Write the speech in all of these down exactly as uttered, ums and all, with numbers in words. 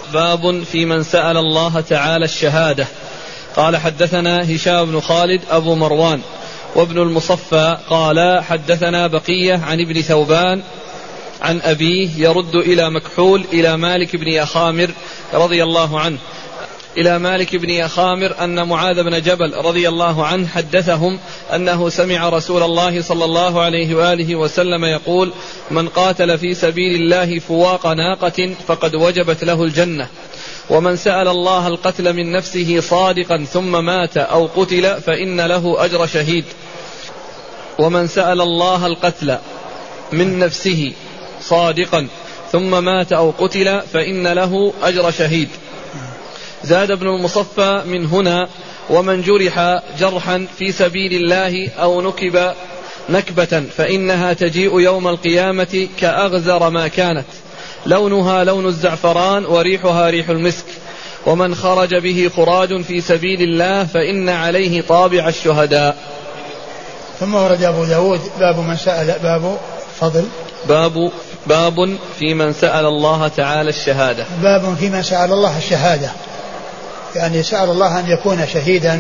باب في من سأل الله تعالى الشهادة. قال حدثنا هشام بن خالد أبو مروان وابن المصفى قال حدثنا بقية عن ابن ثوبان عن أبيه يرد إلى مكحول إلى مالك بن يخامر رضي الله عنه إلى مالك بن يخامر أن معاذ بن جبل رضي الله عنه حدثهم أنه سمع رسول الله صلى الله عليه وآله وسلم يقول: من قاتل في سبيل الله فواق ناقة فقد وجبت له الجنة، ومن سأل الله القتل من نفسه صادقا ثم مات أو قتل فإن له أجر شهيد. ومن سأل الله القتل من نفسه صادقا ثم مات أو قتل فإن له أجر شهيد. زاد ابن المصفى من هنا: ومن جرح جرحا في سبيل الله أو نكب نكبة فإنها تجيء يوم القيامة كأغزر ما كانت، لونها لون الزعفران وريحها ريح المسك. ومن خرج به خراج في سبيل الله فإن عليه طابع الشهداء. ثم ورد أبو داود باب من سأل باب فضل باب باب في من سأل الله تعالى الشهادة. باب في من سأل الله الشهادة، يعني سأل الله أن يكون شهيدا،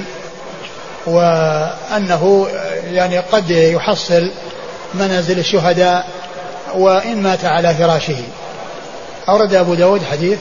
وأنه يعني قد يحصل منازل الشهداء وإن مات على فراشه. أورد أبو داود حديث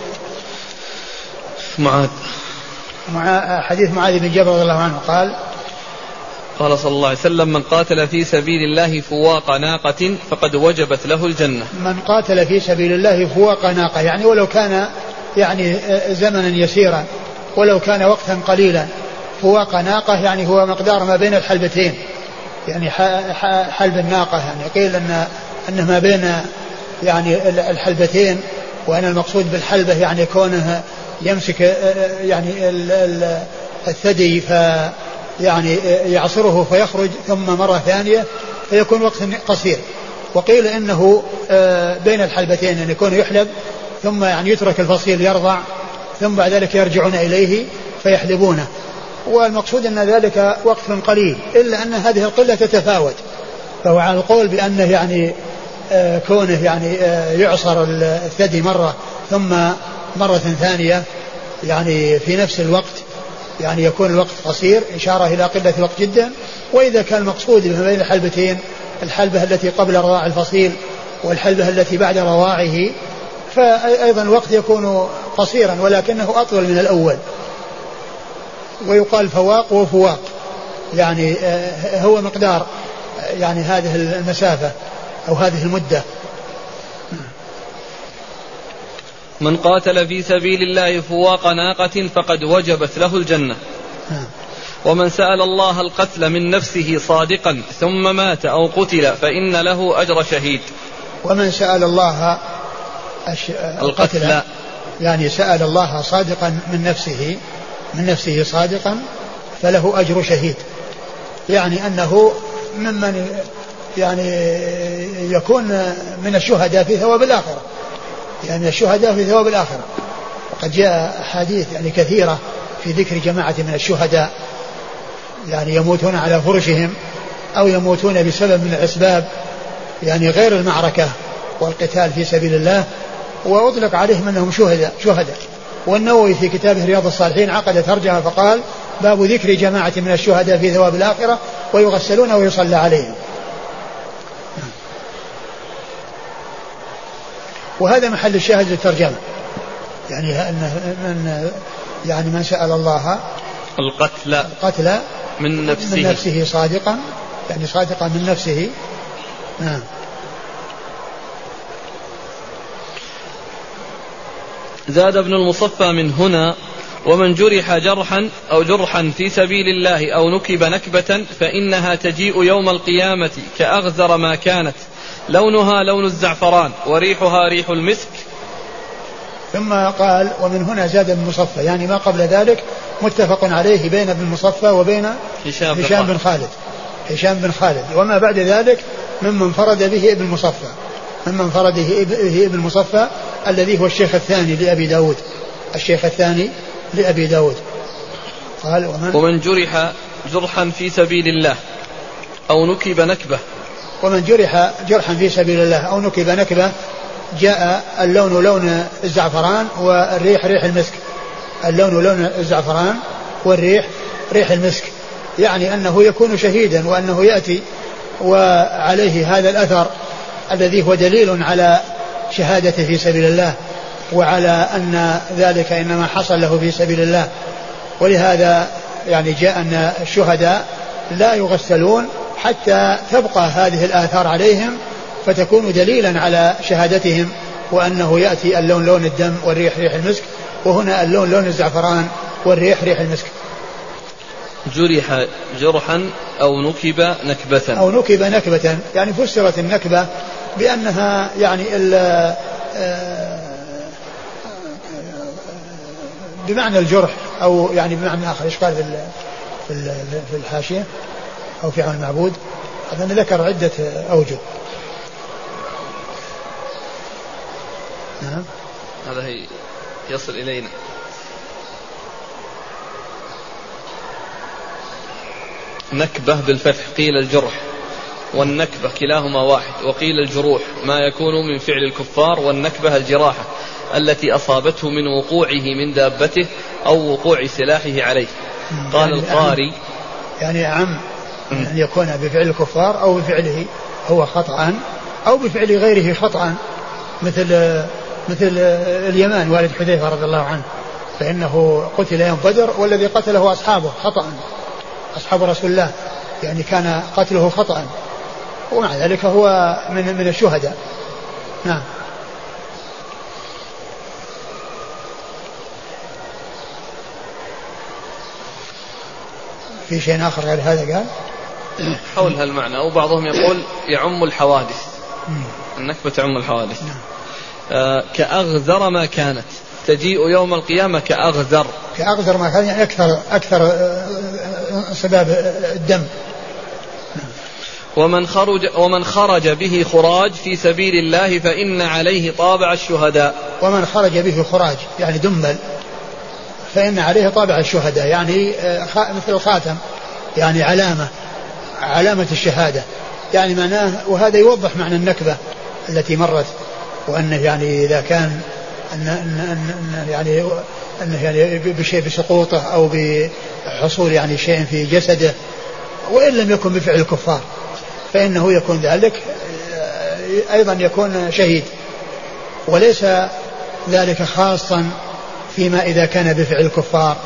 معاذ مع حديث معاذ بن جبل رضي الله عنه قال: قال صلى الله عليه وسلم: من قاتل في سبيل الله فواق ناقة فقد وجبت له الجنة. من قاتل في سبيل الله فواق ناقة، يعني ولو كان يعني زمنا يسيرا، ولو كان وقتا قليلا. فواق ناقة يعني هو مقدار ما بين الحلبتين، يعني حلب الناقة، يعني قيل أن أنه ما بين يعني الحلبتين، وأن المقصود بالحلبة يعني كونه يمسك يعني الثدي ف يعني يعصره فيخرج ثم مرة ثانية فيكون وقت قصير. وقيل إنه بين الحلبتين أن يكون يحلب ثم يعني يترك الفصيل يرضع ثم بعد ذلك يرجعون إليه فيحلبونه، والمقصود أن ذلك وقت قليل، إلا أن هذه القلة تتفاوت. فهو على القول بأنه يعني كونه يعني يعصر الثدي مرة ثم مرة ثانية يعني في نفس الوقت، يعني يكون الوقت قصير، إشارة إلى قلة الوقت جدا. وإذا كان المقصود ما بين الحلبتين الحلبة التي قبل رضاع الفصيل والحلبة التي بعد رضاعه، فأيضا الوقت يكون قصيرا ولكنه أطول من الأول. ويقال فواق وفواق، يعني هو مقدار يعني هذه المسافة أو هذه المدة. من قاتل في سبيل الله فواق ناقة فقد وجبت له الجنة. ومن سأل الله القتل من نفسه صادقا ثم مات أو قتل فإن له أجر شهيد. ومن سأل الله القتل يعني سأل الله صادقا من نفسه من نفسه صادقا فله أجر شهيد، يعني أنه ممن يعني يكون من الشهداء في ثواب الآخرة، يعني الشهداء في ثواب الآخرة. وقد جاء أحاديث يعني كثيرة في ذكر جماعة من الشهداء، يعني يموتون على فرشهم أو يموتون بسبب من الأسباب يعني غير المعركة والقتال في سبيل الله، وأطلق عليهم أنهم شهداء شهداء والنووي في كتابه رياض الصالحين عقد ترجمة فقال: باب ذكر جماعة من الشهداء في ثواب الآخرة ويغسلون ويصلى عليهم. وهذا محل الشاهد للترجمة، يعني أن من يعني من سأل الله القتل القتل من نفسه, من نفسه صادقا، يعني صادقا من نفسه. نعم. زاد ابن المصفى من هنا: ومن جرح جرحا أو جرحا في سبيل الله أو نكب نكبة فإنها تجيء يوم القيامة كأغزر ما كانت، لونها لون الزعفران وريحها ريح المسك. ثم قال: ومن هنا زاد ابن المصفى، يعني ما قبل ذلك متفق عليه بين ابن المصفى وبين هشام, هشام بن خالد هشام بن خالد وما بعد ذلك ممن فرد به ابن المصفى ممن فرد به ابن المصفى الذي هو الشيخ الثاني لأبي داود الشيخ الثاني لأبي داود. قال: ومن, ومن جرح جرحا في سبيل الله أو نكب نكبة. ومن جرح جرحا في سبيل الله أو نكب نكبة، جاء اللون لون الزعفران والريح ريح المسك، اللون لون الزعفران والريح ريح المسك، يعني أنه يكون شهيدا وأنه يأتي وعليه هذا الأثر الذي هو دليل على شهادته في سبيل الله وعلى أن ذلك إنما حصل له في سبيل الله. ولهذا يعني جاء أن الشهداء لا يغسلون حتى تبقى هذه الآثار عليهم فتكون دليلا على شهادتهم، وأنه يأتي اللون لون الدم والريح ريح المسك، وهنا اللون لون الزعفران والريح ريح المسك. جرح جرحا أو نكب نكبة أو نكب نكبة، يعني فسرت النكبة بأنها يعني بمعنى الجرح، أو يعني بمعنى آخر. إيش قال في في الحاشية أو في عون المعبود؟ أظن ذكر عدة أوجه. نعم هذا هي يصل إلينا. نكبة بالفتح، قيل الجرح والنكبة كلاهما واحد، وقيل الجروح ما يكون من فعل الكفار، والنكبة الجراحة التي أصابته من وقوعه من دابته أو وقوع سلاحه عليه. قال يعني القاري يعني عم أن يكون بفعل الكفار أو بفعله هو خطأ أو بفعل غيره خطأ، مثل مثل اليمان والد حذيفة رضي الله عنه، فإنه قتل يوم بدر والذي قتله أصحابه خطأ، أصحاب رسول الله، يعني كان قتله خطأ، ومع ذلك هو من من الشهداء. نعم. في شيء آخر غير هذا قال حول هالمعنى، أو بعضهم يقول يعم الحوادث، النكبة تعم الحوادث. آه كأغذر ما كانت، تجيء يوم القيامة كأغذر، كأغذر ما كان يعني أكثر أكثر سباب الدم. ومن خرج ومن خرج به خراج في سبيل الله فإن عليه طابع الشهداء. ومن خرج به خراج يعني دمل فإن عليه طابع الشهداء، يعني مثل الخاتم، يعني علامة علامة الشهادة، يعني معناه. وهذا يوضح معنى النكبة التي مرت، وأنه يعني إذا كان أن أن أن يعني أنه يعني بشيء بسقوطه أو بحصول يعني شيء في جسده، وإن لم يكن بفعل الكفار فإنه يكون ذلك أيضا يكون شهيد، وليس ذلك خاصا فيما إذا كان بفعل الكفار.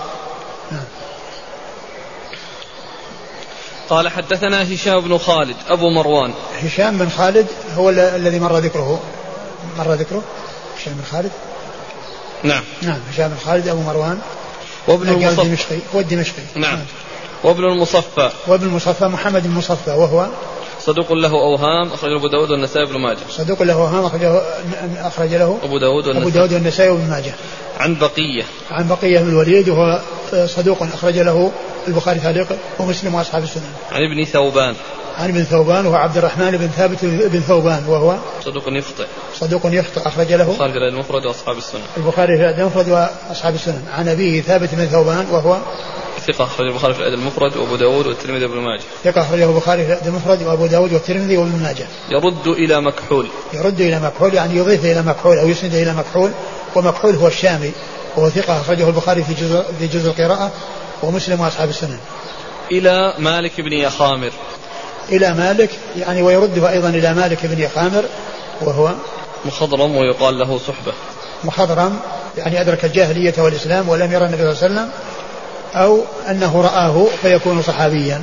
قال حدثنا هشام بن خالد أبو مروان. هشام بن خالد هو الذي مر ذكره مر ذكره هشام بن خالد. نعم نعم هشام بن خالد أبو مروان وابن المصفى الدمشقي والدمشقي. نعم. وابن المصفى وابن المصفى محمد بن المصفى وهو صدوق له أوهام، أخرج أبو داود والنسائي وابن ماجه. صدوق له أوهام أخرج أخرج له أبو داود والنسائي, أبو داود والنسائي وابن ماجه. عن بقية عن بقية بن الوليد وهو صدوق أخرج له البخاري تعليقا ومسلم وأصحاب السنن. عن ابن ثوبان عن ابن ثوبان وهو عبد الرحمن بن ثابت بن ثوبان وهو صدوق يخطئ صدوق يخطئ أخرج له البخاري في المفرد وأصحاب السنن. البخاري في المفرد وأصحاب السنن. عن أبيه ثابت بن ثوبان وهو ثقة أخرج البخاري في المفرد وأبو داود والترمذي وابن ماجه. ثقة أخرجه البخاري في المفرد وأبو داود والترمذي وابن ماجه. يرد إلى مكحول، يرد إلى مكحول يعني يضيف إلى مكحول أو يسند إلى مكحول، ومكحول هو الشامي وهو ثقة أخرجه البخاري في جزء في جزء القراءة ومسلم وأصحاب السنن. إلى مالك بن يخامر، إلى مالك يعني ويرده أيضا إلى مالك بن يخامر وهو مخضرم ويقال له صحبة. مخضرم يعني أدرك الجاهلية والإسلام ولم يرى النبي صلى الله عليه وسلم، أو أنه رآه فيكون صحابيا.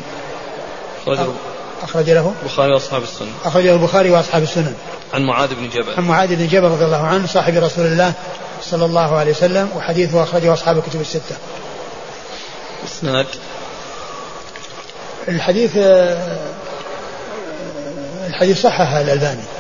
أخرج له البخاري وأصحاب السنن. أخرجه البخاري وأصحاب السنن. عن معاذ بن جبل. عن معاذ بن جبل رضي الله عنه صاحب رسول الله صلى الله عليه وسلم، وحديثه أخرجه أصحاب الكتب الستة. إسناد الحديث الحديث صححه الألباني.